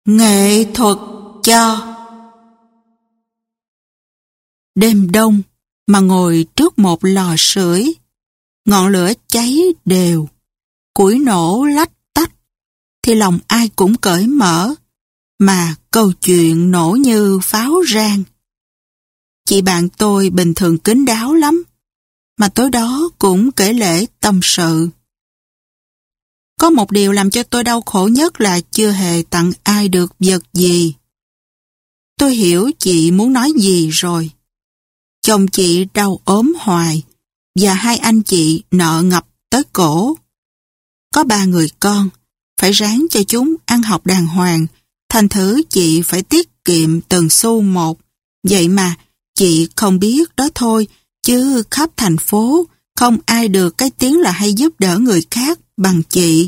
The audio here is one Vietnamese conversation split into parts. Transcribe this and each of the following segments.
Nghệ thuật cho. Đêm đông mà ngồi trước một lò sưởi, ngọn lửa cháy đều, củi nổ lách tách, thì lòng ai cũng cởi mở, mà câu chuyện nổ như pháo rang. Chị bạn tôi bình thường kín đáo lắm, mà tối đó cũng kể lể tâm sự. Có một điều làm cho tôi đau khổ nhất là chưa hề tặng ai được vật gì. Tôi hiểu chị muốn nói gì rồi. Chồng chị đau ốm hoài, và hai anh chị nợ ngập tới cổ. Có 3 người con, phải ráng cho chúng ăn học đàng hoàng, thành thử chị phải tiết kiệm từng xu một. Vậy mà chị không biết đó thôi, chứ khắp thành phố không ai được cái tiếng là hay giúp đỡ người khác bằng chị.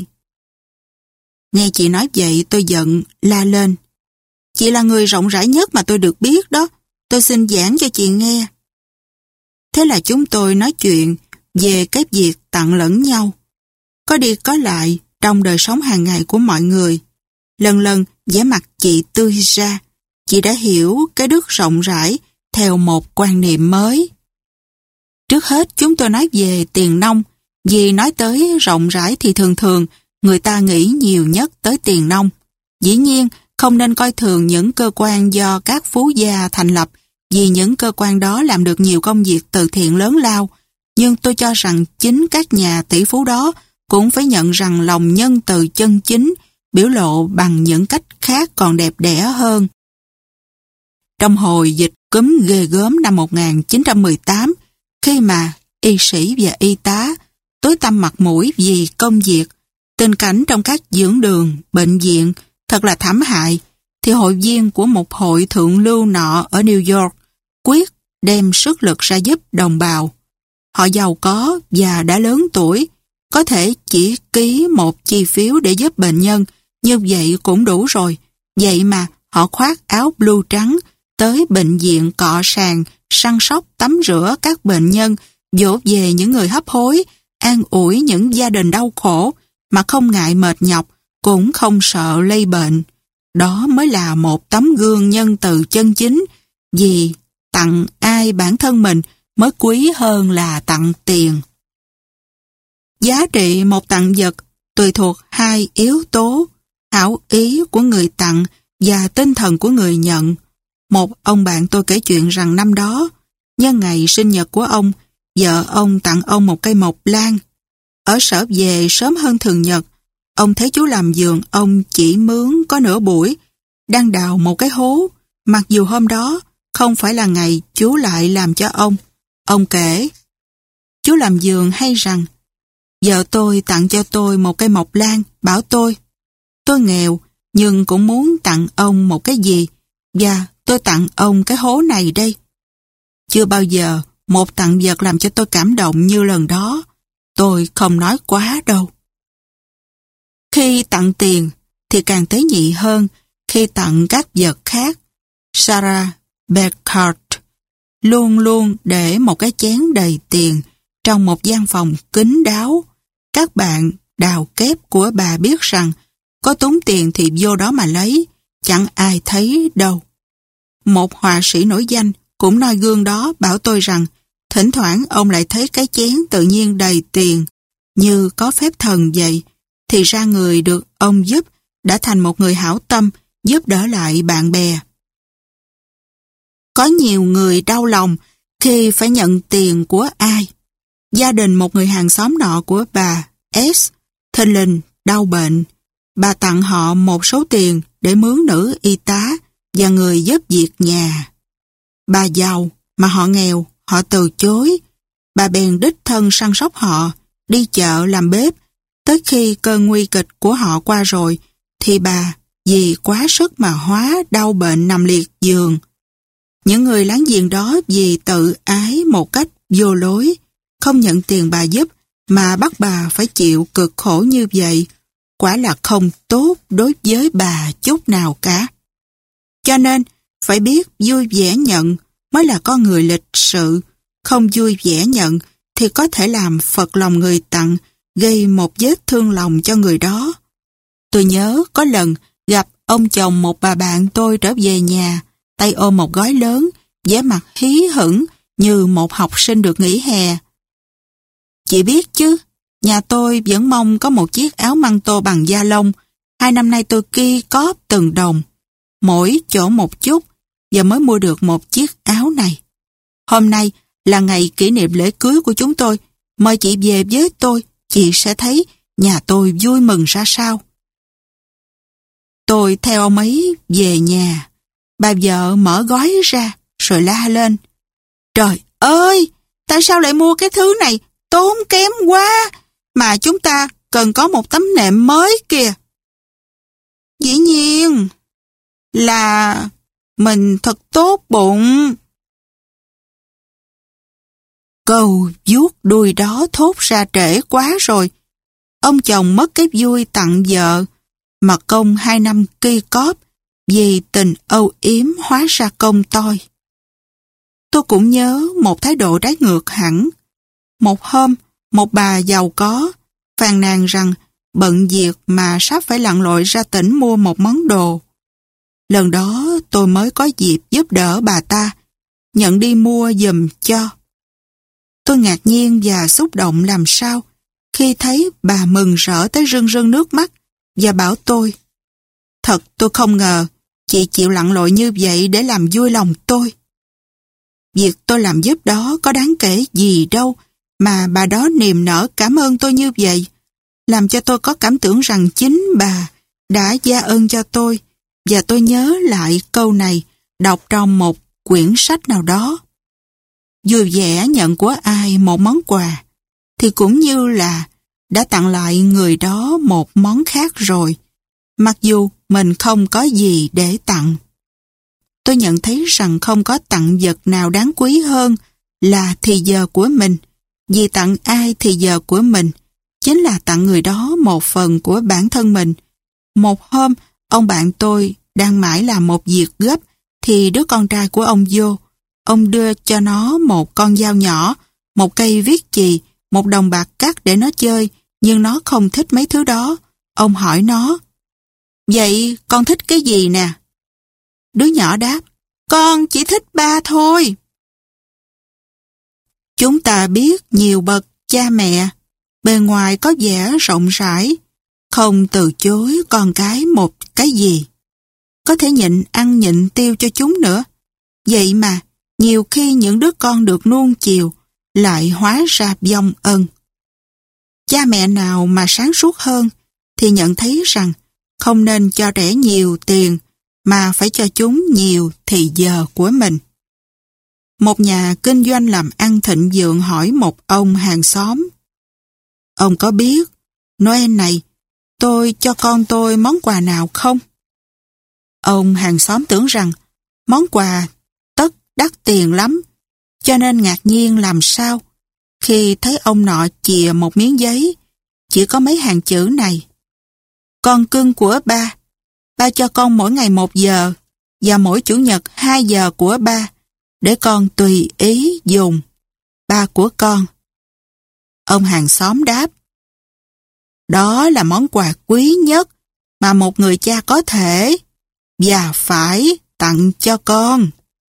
Nghe chị nói vậy tôi giận, la lên. Chị là người rộng rãi nhất mà tôi được biết đó, tôi xin giảng cho chị nghe. Thế là chúng tôi nói chuyện về cái việc tặng lẫn nhau. Có đi có lại trong đời sống hàng ngày của mọi người. Lần lần vẻ mặt chị tươi ra, chị đã hiểu cái đức rộng rãi theo một quan niệm mới. Trước hết chúng tôi nói về tiền nong, vì nói tới rộng rãi thì thường thường người ta nghĩ nhiều nhất tới tiền nong. Dĩ nhiên không nên coi thường những cơ quan do các phú gia thành lập, vì những cơ quan đó làm được nhiều công việc từ thiện lớn lao. Nhưng tôi cho rằng chính các nhà tỷ phú đó cũng phải nhận rằng lòng nhân từ chân chính biểu lộ bằng những cách khác còn đẹp đẽ hơn. Trong hồi dịch cúm ghê gớm năm 1918, khi mà y sĩ và y tá tối tăm mặt mũi vì công việc, tình cảnh trong các dưỡng đường, bệnh viện thật là thảm hại, thì hội viên của một hội thượng lưu nọ ở New York quyết đem sức lực ra giúp đồng bào. Họ giàu có và đã lớn tuổi, có thể chỉ ký một chi phiếu để giúp bệnh nhân, như vậy cũng đủ rồi. Vậy mà họ khoác áo blue trắng, tới bệnh viện cọ sàn, săn sóc tắm rửa các bệnh nhân, dỗ về những người hấp hối, an ủi những gia đình đau khổ, mà không ngại mệt nhọc, cũng không sợ lây bệnh. Đó mới là một tấm gương nhân từ chân chính, vì tặng ai bản thân mình mới quý hơn là tặng tiền. Giá trị một tặng vật tùy thuộc 2 yếu tố, hảo ý của người tặng và tinh thần của người nhận. Một ông bạn tôi kể chuyện rằng năm đó, nhân ngày sinh nhật của ông, vợ ông tặng ông một cây mộc lan. Ở sở về sớm hơn thường nhật, ông thấy chú làm vườn ông chỉ mướn có nửa buổi, đang đào một cái hố, mặc dù hôm đó không phải là ngày chú lại làm cho ông. Ông kể, chú làm vườn hay rằng, vợ tôi tặng cho tôi một cây mộc lan, bảo tôi nghèo nhưng cũng muốn tặng ông một cái gì, và tôi tặng ông cái hố này đây. Chưa bao giờ một tặng vật làm cho tôi cảm động như lần đó. Tôi không nói quá đâu. Khi tặng tiền thì càng tế nhị hơn khi tặng các vật khác. Sarah Bernhardt luôn luôn để một cái chén đầy tiền trong một gian phòng kín đáo. Các bạn đào kép của bà biết rằng có tốn tiền thì vô đó mà lấy, chẳng ai thấy đâu. Một họa sĩ nổi danh cũng noi gương đó bảo tôi rằng thỉnh thoảng ông lại thấy cái chén tự nhiên đầy tiền, như có phép thần vậy. Thì ra người được ông giúp đã thành một người hảo tâm, giúp đỡ lại bạn bè. Có nhiều người đau lòng khi phải nhận tiền của ai. Gia đình một người hàng xóm nọ của bà S. thình lình đau bệnh. Bà tặng họ một số tiền để mướn nữ y tá và người giúp việc nhà. Bà giàu mà họ nghèo, họ từ chối. Bà bèn đích thân săn sóc họ, đi chợ làm bếp. Tới khi cơn nguy kịch của họ qua rồi, thì bà vì quá sức mà hóa đau bệnh nằm liệt giường. Những người láng giềng đó vì tự ái một cách vô lối, không nhận tiền bà giúp, mà bắt bà phải chịu cực khổ như vậy, quả là không tốt đối với bà chút nào cả. Cho nên, phải biết vui vẻ nhận mới là con người lịch sự. Không vui vẻ nhận thì có thể làm phật lòng người tặng, gây một vết thương lòng cho người đó. Tôi nhớ có lần gặp ông chồng một bà bạn tôi trở về nhà, tay ôm một gói lớn, vẻ mặt hí hửng như một học sinh được nghỉ hè. Chị biết chứ, nhà tôi vẫn mong có một chiếc áo măng tô bằng da lông. 2 năm nay tôi ki cóp từng đồng, mỗi chỗ một chút, và mới mua được một chiếc áo này. Hôm nay là ngày kỷ niệm lễ cưới của chúng tôi. Mời chị về với tôi, chị sẽ thấy nhà tôi vui mừng ra sao. Tôi theo ông ấy về nhà. Bà vợ mở gói ra rồi la lên. Trời ơi, tại sao lại mua cái thứ này? Tốn kém quá, mà chúng ta cần có một tấm nệm mới kìa. Dĩ nhiên là mình thật tốt bụng. Câu vuốt đuôi đó thốt ra trễ quá rồi. Ông chồng mất cái vui tặng vợ, mà công 2 năm ki cóp vì tình âu yếm hóa ra công tôi. Tôi cũng nhớ một thái độ trái ngược hẳn. Một hôm, một bà giàu có phàn nàn rằng bận việc mà sắp phải lặn lội ra tỉnh mua một món đồ. Lần đó tôi mới có dịp giúp đỡ bà ta, nhận đi mua giùm cho. Tôi ngạc nhiên và xúc động làm sao khi thấy bà mừng rỡ tới rưng rưng nước mắt và bảo tôi: thật tôi không ngờ chị chịu lặn lội như vậy để làm vui lòng tôi. Việc tôi làm giúp đó có đáng kể gì đâu mà bà đó niềm nở cảm ơn tôi như vậy, làm cho tôi có cảm tưởng rằng chính bà đã gia ân cho tôi, và tôi nhớ lại câu này đọc trong một quyển sách nào đó. Vui vẻ nhận của ai một món quà thì cũng như là đã tặng lại người đó một món khác rồi, mặc dù mình không có gì để tặng. Tôi nhận thấy rằng không có tặng vật nào đáng quý hơn là thì giờ của mình, vì tặng ai thì giờ của mình chính là tặng người đó một phần của bản thân mình. Một hôm, ông bạn tôi đang mãi làm một việc gấp thì đứa con trai của ông vô. Ông đưa cho nó một con dao nhỏ, một cây viết chì, một đồng bạc cắt để nó chơi, nhưng nó không thích mấy thứ đó. Ông hỏi nó: vậy con thích cái gì nè? Đứa nhỏ đáp: con chỉ thích ba thôi. Chúng ta biết nhiều bậc cha mẹ, bề ngoài có vẻ rộng rãi, không từ chối con cái một cái gì. Có thể nhịn ăn nhịn tiêu cho chúng nữa. Vậy mà, nhiều khi những đứa con được nuông chiều lại hóa ra vong ân. Cha mẹ nào mà sáng suốt hơn thì nhận thấy rằng không nên cho trẻ nhiều tiền mà phải cho chúng nhiều thì giờ của mình. Một nhà kinh doanh làm ăn thịnh vượng hỏi một ông hàng xóm: ông có biết Noel này tôi cho con tôi món quà nào không? Ông hàng xóm tưởng rằng món quà tất đắt tiền lắm, cho nên ngạc nhiên làm sao khi thấy ông nọ chìa một miếng giấy chỉ có mấy hàng chữ này: con cưng của ba, ba cho con mỗi ngày 1 giờ và mỗi chủ nhật 2 giờ của ba để con tùy ý dùng. Ba của con. Ông hàng xóm đáp: đó là món quà quý nhất mà một người cha có thể và phải tặng cho con.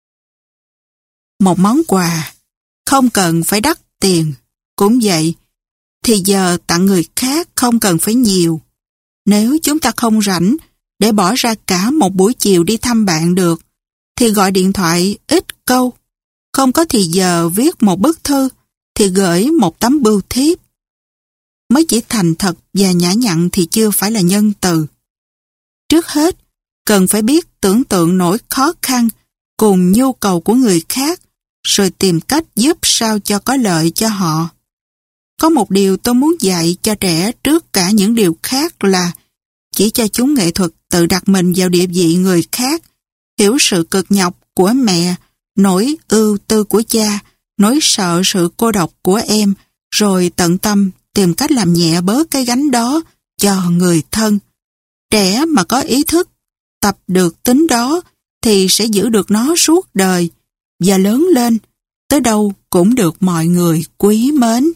Một món quà không cần phải đắt tiền. Cũng vậy, thì giờ tặng người khác không cần phải nhiều. Nếu chúng ta không rảnh để bỏ ra cả một buổi chiều đi thăm bạn được, thì gọi điện thoại ít câu. Không có thì giờ viết một bức thư thì gửi một tấm bưu thiếp. Mới chỉ thành thật và nhã nhặn thì chưa phải là nhân từ. Trước hết, cần phải biết tưởng tượng nỗi khó khăn cùng nhu cầu của người khác, rồi tìm cách giúp sao cho có lợi cho họ. Có một điều tôi muốn dạy cho trẻ trước cả những điều khác là chỉ cho chúng nghệ thuật tự đặt mình vào địa vị người khác, hiểu sự cực nhọc của mẹ, nỗi ưu tư của cha, nỗi sợ sự cô độc của em, rồi tận tâm tìm cách làm nhẹ bớt cái gánh đó cho người thân. Trẻ mà có ý thức tập được tính đó thì sẽ giữ được nó suốt đời, và lớn lên tới đâu cũng được mọi người quý mến.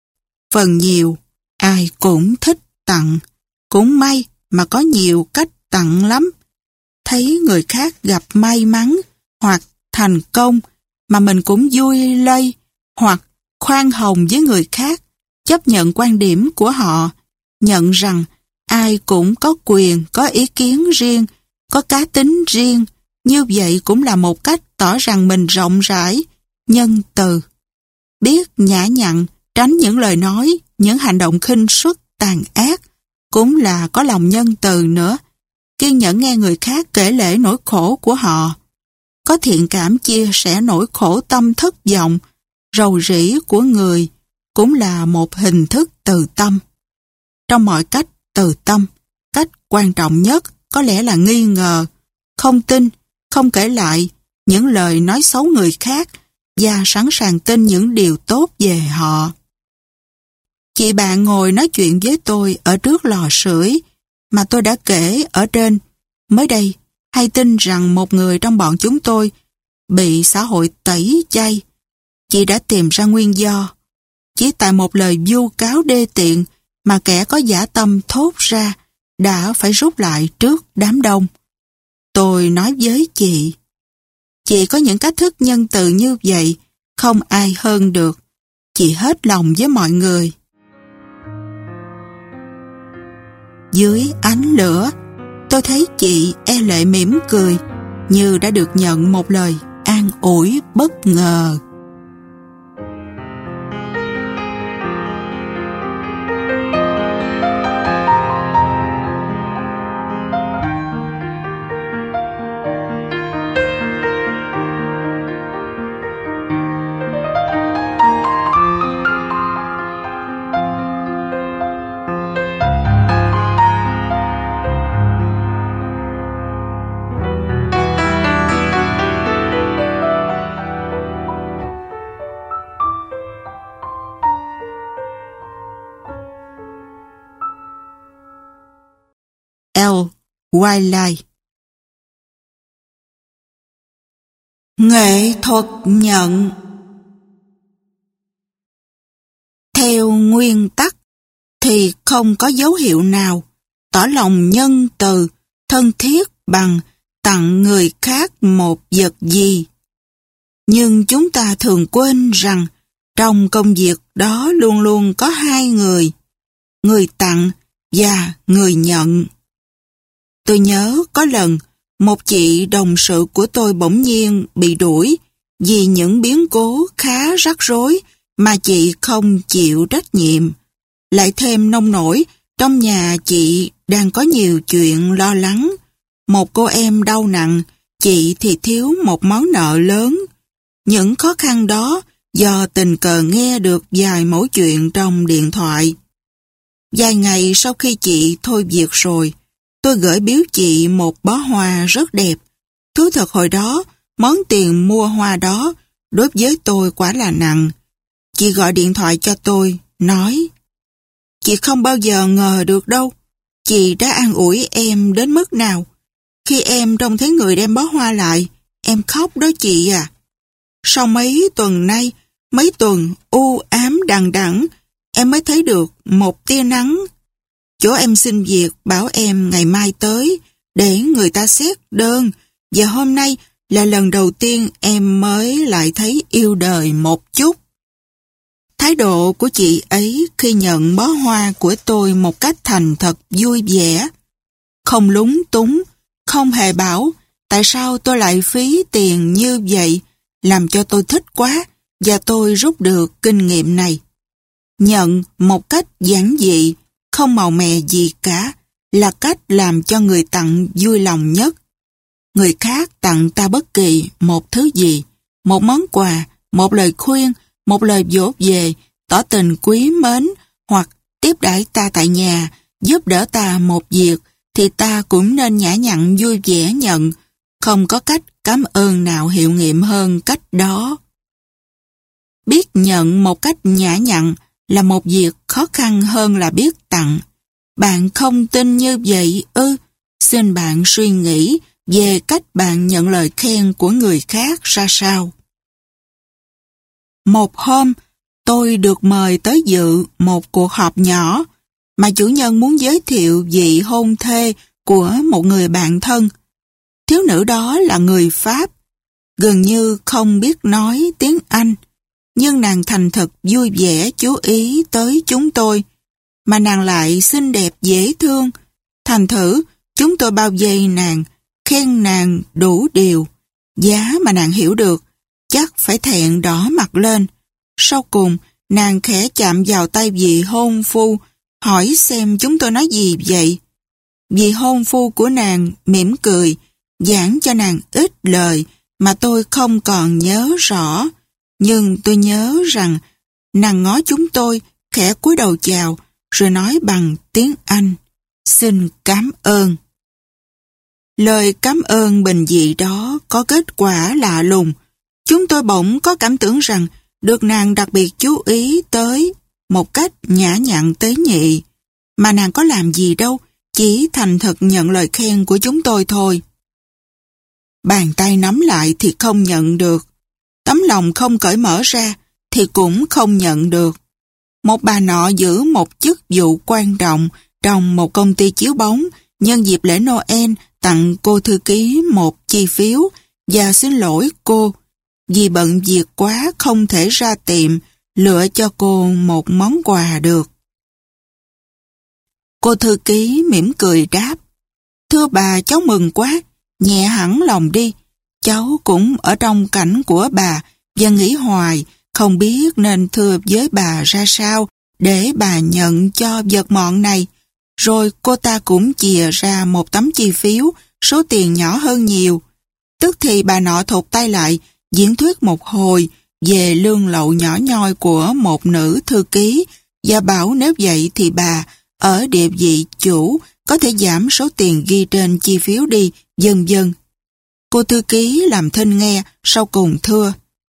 Phần nhiều ai cũng thích tặng, cũng may mà có nhiều cách tặng tặng lắm. Thấy người khác gặp may mắn hoặc thành công mà mình cũng vui lây, hoặc khoan hồng với người khác, chấp nhận quan điểm của họ, nhận rằng ai cũng có quyền, có ý kiến riêng, có cá tính riêng. Như vậy cũng là một cách tỏ rằng mình rộng rãi, nhân từ. Biết nhã nhặn, tránh những lời nói, những hành động khinh suất, tàn ác, cũng là có lòng nhân từ nữa. Kiên nhẫn nghe người khác kể lể nỗi khổ của họ. Có thiện cảm chia sẻ nỗi khổ tâm thất vọng, rầu rĩ của người, cũng là một hình thức từ tâm. Trong mọi cách từ tâm, cách quan trọng nhất có lẽ là nghi ngờ, không tin, không kể lại những lời nói xấu người khác và sẵn sàng tin những điều tốt về họ. Chị bạn ngồi nói chuyện với tôi ở trước lò sưởi mà tôi đã kể ở trên. Mới đây, hay tin rằng một người trong bọn chúng tôi bị xã hội tẩy chay. Chị đã tìm ra nguyên do. Chỉ tại một lời vu cáo đê tiện mà kẻ có dã tâm thốt ra đã phải rút lại trước đám đông. Tôi nói với chị có những cách thức nhân từ như vậy, không ai hơn được. Chị hết lòng với mọi người. Dưới ánh lửa, tôi thấy chị e lệ mỉm cười, như đã được nhận một lời an ủi bất ngờ. Wylie. Nghệ thuật nhận. Theo nguyên tắc thì không có dấu hiệu nào tỏ lòng nhân từ, thân thiết bằng tặng người khác một vật gì. Nhưng chúng ta thường quên rằng trong công việc đó luôn luôn có hai người, người tặng và người nhận. Tôi nhớ có lần một chị đồng sự của tôi bỗng nhiên bị đuổi vì những biến cố khá rắc rối mà chị không chịu trách nhiệm. Lại thêm nông nổi, trong nhà chị đang có nhiều chuyện lo lắng. Một cô em đau nặng, chị thì thiếu một món nợ lớn. Những khó khăn đó do tình cờ nghe được vài mẩu chuyện trong điện thoại. Vài ngày sau khi chị thôi việc rồi, tôi gửi biếu chị một bó hoa rất đẹp. Thú thật hồi đó, món tiền mua hoa đó đối với tôi quả là nặng. Chị gọi điện thoại cho tôi, nói: "Chị không bao giờ ngờ được đâu. Chị đã an ủi em đến mức nào. Khi em trông thấy người đem bó hoa lại, em khóc đó chị à. Sau mấy tuần nay, mấy tuần u ám đằng đẵng, em mới thấy được một tia nắng. Chỗ em xin việc bảo em ngày mai tới để người ta xét đơn, và hôm nay là lần đầu tiên em mới lại thấy yêu đời một chút." Thái độ của chị ấy khi nhận bó hoa của tôi một cách thành thật vui vẻ, không lúng túng, không hề bảo tại sao tôi lại phí tiền như vậy, làm cho tôi thích quá và tôi rút được kinh nghiệm này. Nhận một cách giản dị, không màu mè gì cả, là cách làm cho người tặng vui lòng nhất. Người khác tặng ta bất kỳ một thứ gì, một món quà, một lời khuyên, một lời dỗ về, tỏ tình quý mến, hoặc tiếp đãi ta tại nhà, giúp đỡ ta một việc, thì ta cũng nên nhã nhặn vui vẻ nhận. Không có cách cảm ơn nào hiệu nghiệm hơn cách đó. Biết nhận một cách nhã nhặn là một việc khó khăn hơn là biết tặng. Bạn không tin như vậy ư? Xin bạn suy nghĩ về cách bạn nhận lời khen của người khác ra sao. Một hôm, tôi được mời tới dự một cuộc họp nhỏ mà chủ nhân muốn giới thiệu vị hôn thê của một người bạn thân. Thiếu nữ đó là người Pháp, gần như không biết nói tiếng Anh, nhưng nàng thành thật vui vẻ chú ý tới chúng tôi, mà nàng lại xinh đẹp dễ thương. Thành thử, chúng tôi bao vây nàng, khen nàng đủ điều. Giá mà nàng hiểu được, chắc phải thẹn đỏ mặt lên. Sau cùng, nàng khẽ chạm vào tay vị hôn phu, hỏi xem chúng tôi nói gì vậy. Vị hôn phu của nàng mỉm cười, giảng cho nàng ít lời mà tôi không còn nhớ rõ. Nhưng tôi nhớ rằng nàng ngó chúng tôi, khẽ cúi đầu chào, rồi nói bằng tiếng Anh: "Xin cảm ơn." Lời cảm ơn bình dị đó có kết quả lạ lùng. Chúng tôi bỗng có cảm tưởng rằng được nàng đặc biệt chú ý tới một cách nhã nhặn tế nhị. Mà nàng có làm gì đâu, chỉ thành thật nhận lời khen của chúng tôi thôi. Bàn tay nắm lại thì không nhận được. Tấm lòng không cởi mở ra thì cũng không nhận được. Một bà nọ giữ một chức vụ quan trọng trong một công ty chiếu bóng, nhân dịp lễ Noel tặng cô thư ký một chi phiếu và xin lỗi cô vì bận việc quá không thể ra tiệm lựa cho cô một món quà được. Cô thư ký mỉm cười đáp: "Thưa bà, cháu mừng quá, nhẹ hẳn lòng đi. Cháu cũng ở trong cảnh của bà và nghĩ hoài không biết nên thưa với bà ra sao để bà nhận cho vật mọn này." Rồi cô ta cũng chìa ra một tấm chi phiếu, số tiền nhỏ hơn nhiều. Tức thì bà nọ thụt tay lại, diễn thuyết một hồi về lương lậu nhỏ nhoi của một nữ thư ký và bảo nếu vậy thì bà ở địa vị chủ có thể giảm số tiền ghi trên chi phiếu đi, vân vân. Cô thư ký làm thinh nghe, sau cùng thưa: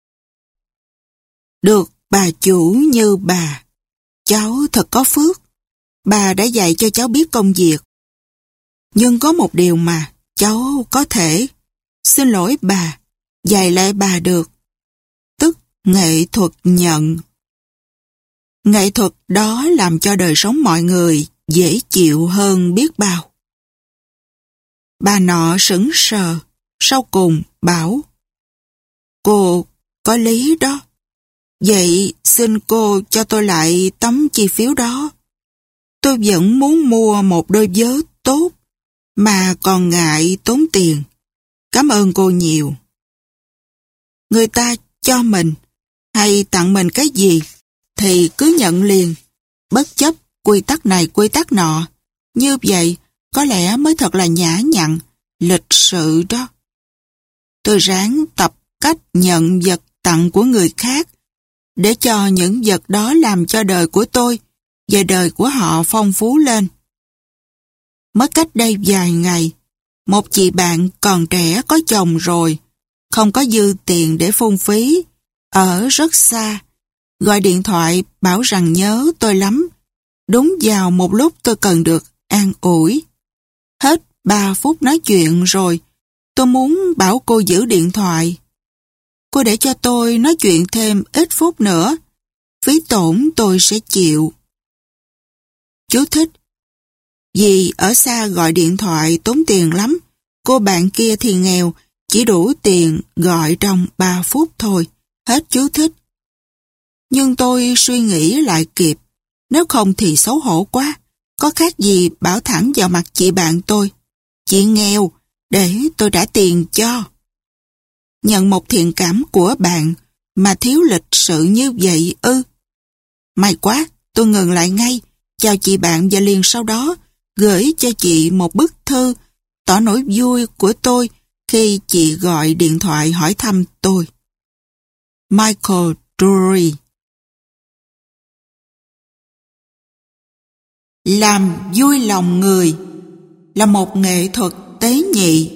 "Được bà chủ như bà, cháu thật có phước. Bà đã dạy cho cháu biết công việc. Nhưng có một điều mà cháu có thể, xin lỗi bà, dạy lại bà được. Tức nghệ thuật nhận. Nghệ thuật đó làm cho đời sống mọi người dễ chịu hơn biết bao." Bà nọ sững sờ, sau cùng bảo: "Cô có lý đó. Vậy xin cô cho tôi lại tấm chi phiếu đó. Tôi vẫn muốn mua một đôi vớ tốt, mà còn ngại tốn tiền. Cảm ơn cô nhiều." Người ta cho mình hay tặng mình cái gì thì cứ nhận liền, bất chấp quy tắc này quy tắc nọ. Như vậy có lẽ mới thật là nhã nhặn, lịch sự đó. Tôi ráng tập cách nhận vật tặng của người khác để cho những vật đó làm cho đời của tôi và đời của họ phong phú lên. Mới cách đây vài ngày, một chị bạn còn trẻ có chồng rồi, không có dư tiền để phung phí, ở rất xa, gọi điện thoại bảo rằng nhớ tôi lắm. Đúng vào một lúc tôi cần được an ủi. Hết 3 phút nói chuyện rồi, tôi muốn bảo cô giữ điện thoại. Cô để cho tôi nói chuyện thêm ít phút nữa, phí tổn tôi sẽ chịu. Chú thích: vì ở xa gọi điện thoại tốn tiền lắm, cô bạn kia thì nghèo, chỉ đủ tiền gọi trong 3 phút thôi. Hết chú thích. Nhưng tôi suy nghĩ lại kịp, nếu không thì xấu hổ quá, có khác gì bảo thẳng vào mặt chị bạn tôi: "Chị nghèo, để tôi trả tiền cho." Nhận một thiện cảm của bạn mà thiếu lịch sự như vậy ư? May quá, tôi ngừng lại ngay, chào chị bạn và liền sau đó gửi cho chị một bức thư tỏ nỗi vui của tôi khi chị gọi điện thoại hỏi thăm tôi. Michael Drury. Làm vui lòng người là một nghệ thuật tế nhị.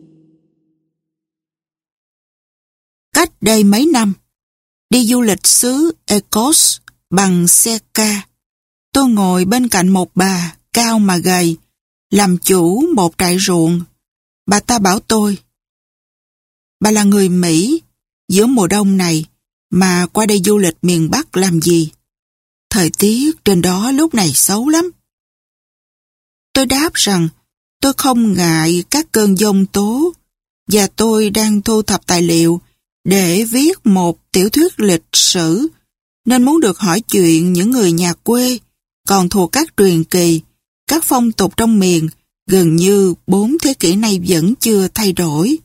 Cách đây mấy năm, đi du lịch xứ Ecos bằng xe ca, tôi ngồi bên cạnh một bà cao mà gầy, làm chủ một trại ruộng. Bà ta bảo tôi: "Bà là người Mỹ, giữa mùa đông này mà qua đây du lịch miền Bắc làm gì? Thời tiết trên đó lúc này xấu lắm." Tôi đáp rằng Tôi không ngại các cơn giông tố, và tôi đang thu thập tài liệu để viết một tiểu thuyết lịch sử, nên muốn được hỏi chuyện những người nhà quê, còn thuộc các truyền kỳ, các phong tục trong miền gần như 4 thế kỷ nay vẫn chưa thay đổi.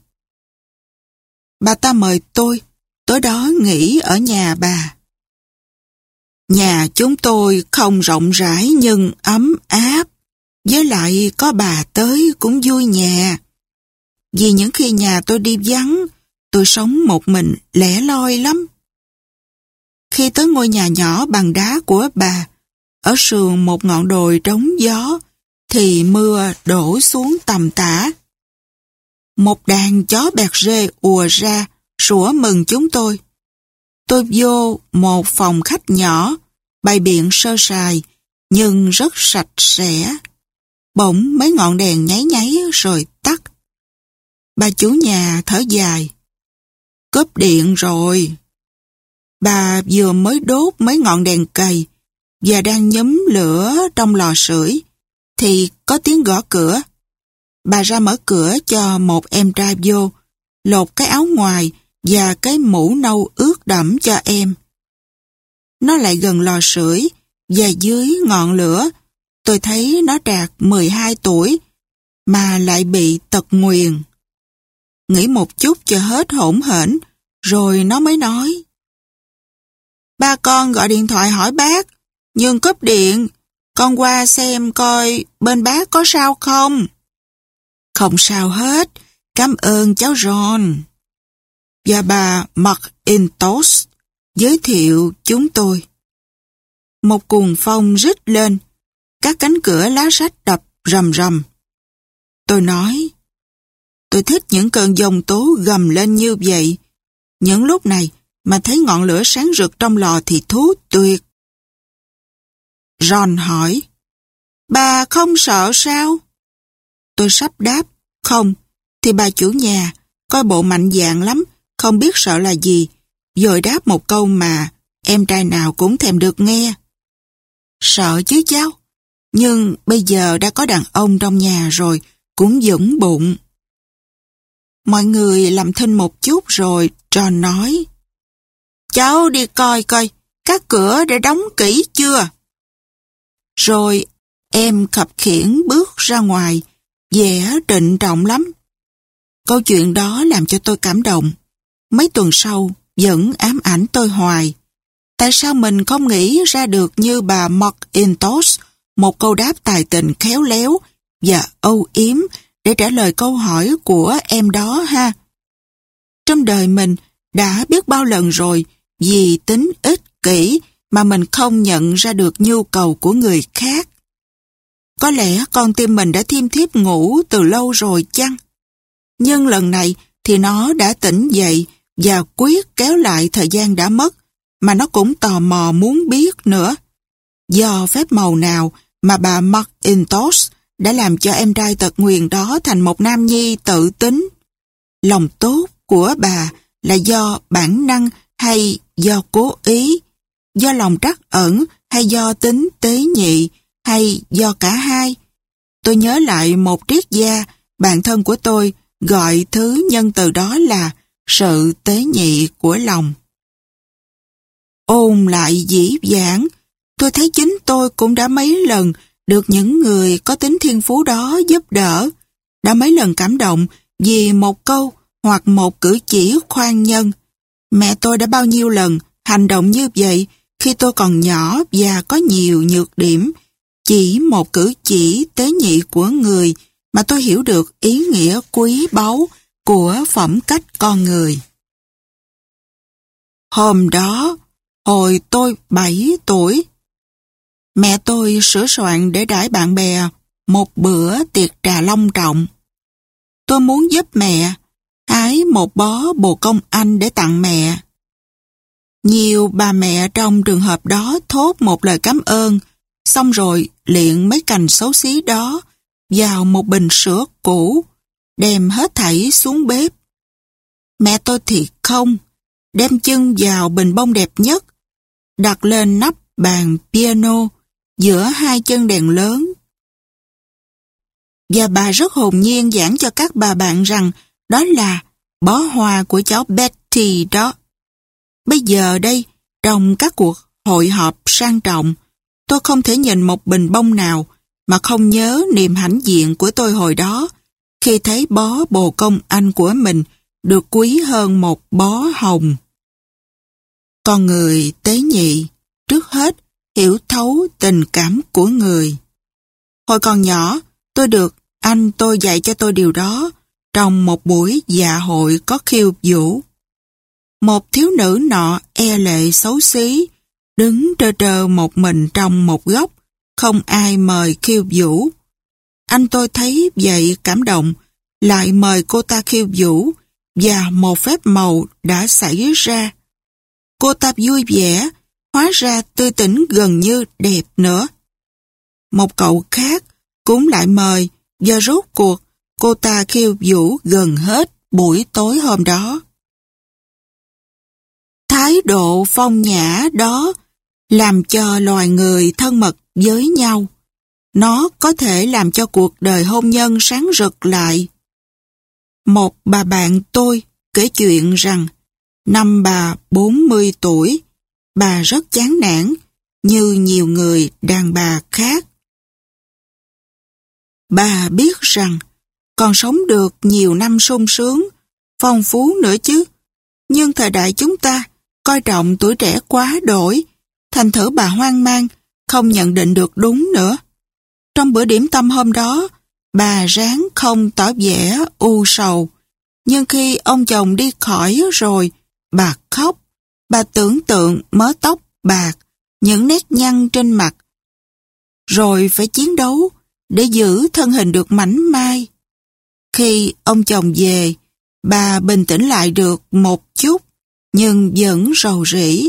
Bà ta mời tôi, tối đó nghỉ ở nhà bà. Nhà chúng tôi không rộng rãi nhưng ấm áp, với lại có bà tới cũng vui nhà. Vì những khi nhà tôi đi vắng, tôi sống một mình lẻ loi lắm. Khi tới ngôi nhà nhỏ bằng đá của bà, ở sườn một ngọn đồi trống gió, thì mưa đổ xuống tầm tã. Một đàn chó bẹt rê ùa ra, sủa mừng chúng tôi. Tôi vô một phòng khách nhỏ, bày biện sơ sài, nhưng rất sạch sẽ. Bỗng mấy ngọn đèn nháy nháy rồi tắt. Bà chủ nhà thở dài. Cúp điện rồi. Bà vừa mới đốt mấy ngọn đèn cầy và đang nhúm lửa trong lò sưởi thì có tiếng gõ cửa. Bà ra mở cửa cho một em trai vô, lột cái áo ngoài và cái mũ nâu ướt đẫm cho em. Nó lại gần lò sưởi và dưới ngọn lửa tôi thấy nó trạc 12 tuổi mà lại bị tật nguyền. Nghĩ một chút cho hết hỗn hển rồi nó mới nói: Ba con gọi điện thoại hỏi bác, nhưng cúp điện, con qua xem coi bên bác có sao không? Không sao hết, cảm ơn cháu John. Và bà McIntosh giới thiệu chúng tôi. Một cuồng phong rít lên, các cánh cửa lá sách đập rầm rầm. Tôi nói, tôi thích những cơn giông tố gầm lên như vậy. Những lúc này mà thấy ngọn lửa sáng rực trong lò thì thú tuyệt. John hỏi, bà không sợ sao? Tôi sắp đáp, không, thì bà chủ nhà, coi bộ mạnh dạn lắm, không biết sợ là gì, rồi đáp một câu mà em trai nào cũng thèm được nghe. Sợ chứ cháu, nhưng bây giờ đã có đàn ông trong nhà rồi, cũng vững bụng. Mọi người làm thinh một chút rồi John nói, cháu đi coi coi, các cửa đã đóng kỹ chưa? Rồi em khập khiễng bước ra ngoài, vẻ trịnh trọng lắm. Câu chuyện đó làm cho tôi cảm động. Mấy tuần sau vẫn ám ảnh tôi hoài. Tại sao mình không nghĩ ra được như bà McIntosh một câu đáp tài tình khéo léo và âu yếm để trả lời câu hỏi của em đó ha? Trong đời mình đã biết bao lần rồi, vì tính ích kỷ mà mình không nhận ra được nhu cầu của người khác. Có lẽ con tim mình đã thiêm thiếp ngủ từ lâu rồi chăng? Nhưng lần này thì nó đã tỉnh dậy và quyết kéo lại thời gian đã mất, mà nó cũng tò mò muốn biết nữa. Do phép màu nào mà bà McIntosh đã làm cho em trai tật nguyền đó thành một nam nhi tự tính? Lòng tốt của bà là do bản năng hay do cố ý? Do lòng trắc ẩn hay do tính tế nhị hay do cả hai? Tôi nhớ lại một triết gia, bạn thân của tôi, gọi thứ nhân từ đó là sự tế nhị của lòng. Ôn lại dĩ vãng, tôi thấy chính tôi cũng đã mấy lần được những người có tính thiên phú đó giúp đỡ, đã mấy lần cảm động vì một câu hoặc một cử chỉ khoan nhân. Mẹ tôi đã bao nhiêu lần hành động như vậy khi tôi còn nhỏ và có nhiều nhược điểm. Chỉ một cử chỉ tế nhị của người mà tôi hiểu được ý nghĩa quý báu của phẩm cách con người. Hôm đó, hồi tôi 7 tuổi, mẹ tôi sửa soạn để đãi bạn bè một bữa tiệc trà long trọng. Tôi muốn giúp mẹ, hái một bó bồ công anh để tặng mẹ. Nhiều bà mẹ trong trường hợp đó thốt một lời cảm ơn, xong rồi liệng mấy cành xấu xí đó vào một bình sữa cũ, đem hết thảy xuống bếp. Mẹ tôi thì không, đem chân vào bình bông đẹp nhất, đặt lên nắp bàn piano giữa hai chân đèn lớn. Và bà rất hồn nhiên giảng cho các bà bạn rằng đó là bó hoa của cháu Betty đó. Bây giờ đây, trong các cuộc hội họp sang trọng, tôi không thể nhìn một bình bông nào mà không nhớ niềm hãnh diện của tôi hồi đó khi thấy bó bồ công anh của mình được quý hơn một bó hồng. Con người tế nhị, trước hết, hiểu thấu tình cảm của người. Hồi còn nhỏ, tôi được anh tôi dạy cho tôi điều đó trong một buổi dạ hội có khiêu vũ. Một thiếu nữ nọ e lệ xấu xí, đứng trơ trơ một mình trong một góc, không ai mời khiêu vũ. Anh tôi thấy vậy cảm động, lại mời cô ta khiêu vũ, và một phép màu đã xảy ra. Cô ta vui vẻ, hóa ra tươi tỉnh gần như đẹp nữa. Một cậu khác cũng lại mời, và rốt cuộc cô ta khiêu vũ gần hết buổi tối hôm đó. Thái độ phong nhã đó làm cho loài người thân mật với nhau. Nó có thể làm cho cuộc đời hôn nhân sáng rực lại. Một bà bạn tôi kể chuyện rằng năm bà 40 tuổi, bà rất chán nản như nhiều người đàn bà khác. Bà biết rằng còn sống được nhiều năm sung sướng, phong phú nữa chứ. Nhưng thời đại chúng ta coi trọng tuổi trẻ quá đổi, thành thử bà hoang mang, không nhận định được đúng nữa. Trong bữa điểm tâm hôm đó, bà ráng không tỏ vẻ u sầu. Nhưng khi ông chồng đi khỏi rồi, bà khóc. Bà tưởng tượng mớ tóc bạc, những nét nhăn trên mặt. Rồi phải chiến đấu để giữ thân hình được mảnh mai. Khi ông chồng về, bà bình tĩnh lại được một chút, nhưng vẫn rầu rĩ.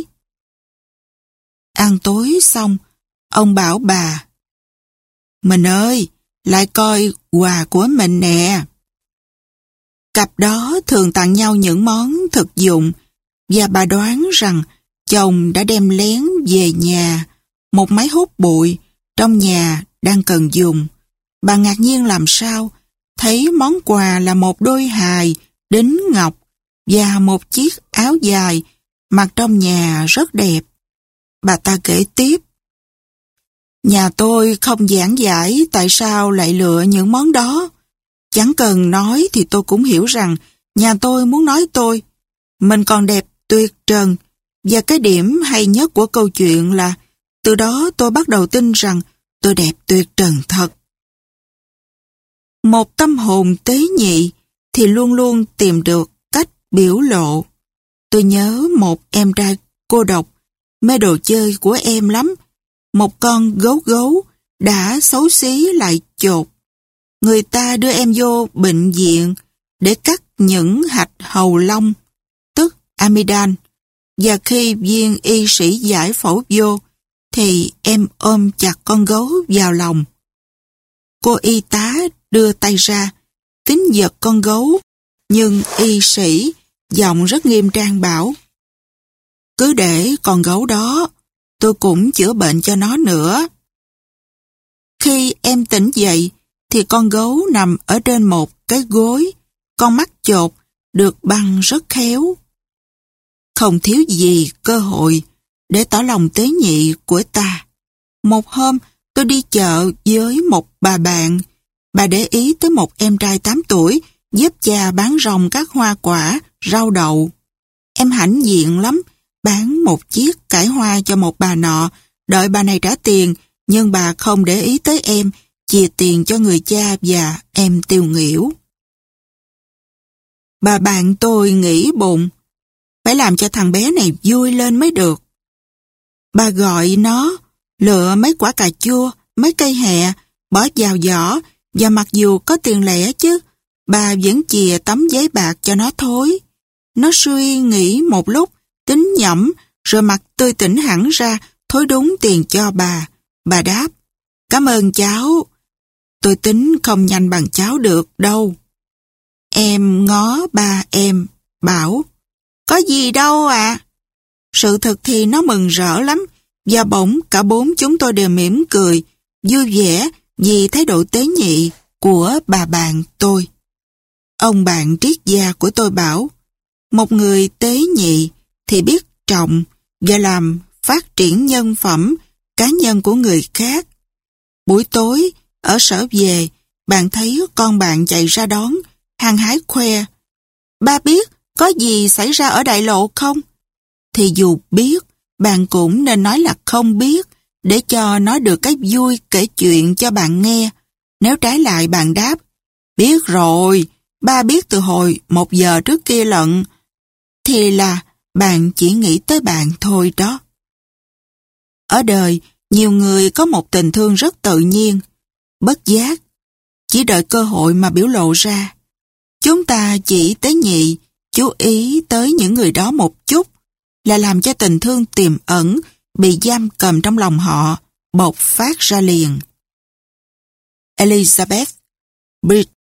Ăn tối xong, ông bảo bà: "Mình ơi, lại coi quà của mình nè." Cặp đó thường tặng nhau những món thực dụng, và bà đoán rằng chồng đã đem lén về nhà một máy hút bụi trong nhà đang cần dùng. Bà ngạc nhiên làm sao thấy món quà là một đôi hài đính ngọc và một chiếc áo dài mặc trong nhà rất đẹp. Bà ta kể tiếp: "Nhà tôi không giảng giải tại sao lại lựa những món đó. Chẳng cần nói thì tôi cũng hiểu rằng nhà tôi muốn nói mình còn đẹp tuyệt trần, và cái điểm hay nhất của câu chuyện là từ đó tôi bắt đầu tin rằng tôi đẹp tuyệt trần thật." Một tâm hồn tế nhị thì luôn luôn tìm được cách biểu lộ. Tôi nhớ một em trai cô độc, mê đồ chơi của em lắm. Một con gấu gấu đã xấu xí lại chột. Người ta đưa em vô bệnh viện để cắt những hạch hầu long, tức amidan. Và khi viên y sĩ giải phẫu vô, thì em ôm chặt con gấu vào lòng. Cô y tá đưa tay ra, tính giật con gấu, nhưng y sĩ giọng rất nghiêm trang bảo: "Cứ để con gấu đó, tôi cũng chữa bệnh cho nó nữa." Khi em tỉnh dậy, thì con gấu nằm ở trên một cái gối, con mắt chột, được băng rất khéo. Không thiếu gì cơ hội để tỏ lòng tế nhị của ta. Một hôm, tôi đi chợ với một bà bạn. Bà để ý tới một em trai 8 tuổi giúp cha bán rong các hoa quả, rau đậu. Em hãnh diện lắm, bán một chiếc cải hoa cho một bà nọ, đợi bà này trả tiền, nhưng bà không để ý tới em, chìa tiền cho người cha và em tiêu nghỉu. Bà bạn tôi nghĩ bụng, phải làm cho thằng bé này vui lên mới được. Bà gọi nó lựa mấy quả cà chua, mấy cây hẹ, bỏ vào giỏ, và mặc dù có tiền lẻ chứ, bà vẫn chìa tấm giấy bạc cho nó thối. Nó suy nghĩ một lúc, tính nhẩm, rồi mặt tươi tỉnh hẳn ra, thối đúng tiền cho bà. Bà đáp: "Cảm ơn cháu. Tôi tính không nhanh bằng cháu được đâu." Em ngó ba em, bảo: "Có gì đâu ạ." Sự thật thì nó mừng rỡ lắm, và bỗng cả bốn chúng tôi đều mỉm cười, vui vẻ vì thái độ tế nhị của bà bạn tôi. Ông bạn triết gia của tôi bảo, một người tế nhị thì biết trọng và làm phát triển nhân phẩm cá nhân của người khác. Buổi tối, ở sở về, bạn thấy con bạn chạy ra đón, hăng hái khoe. Ba biết có gì xảy ra ở đại lộ không? Thì dù biết, bạn cũng nên nói là không biết, để cho nó được cái vui kể chuyện cho bạn nghe. Nếu trái lại bạn đáp, biết rồi, ba biết từ hồi 1 giờ trước kia lận, thì là bạn chỉ nghĩ tới bạn thôi đó. Ở đời, nhiều người có một tình thương rất tự nhiên, bất giác, chỉ đợi cơ hội mà biểu lộ ra. Chúng ta chỉ tế nhị, chú ý tới những người đó một chút, là làm cho tình thương tiềm ẩn, bị giam cầm trong lòng họ, bộc phát ra liền. Elizabeth Bridge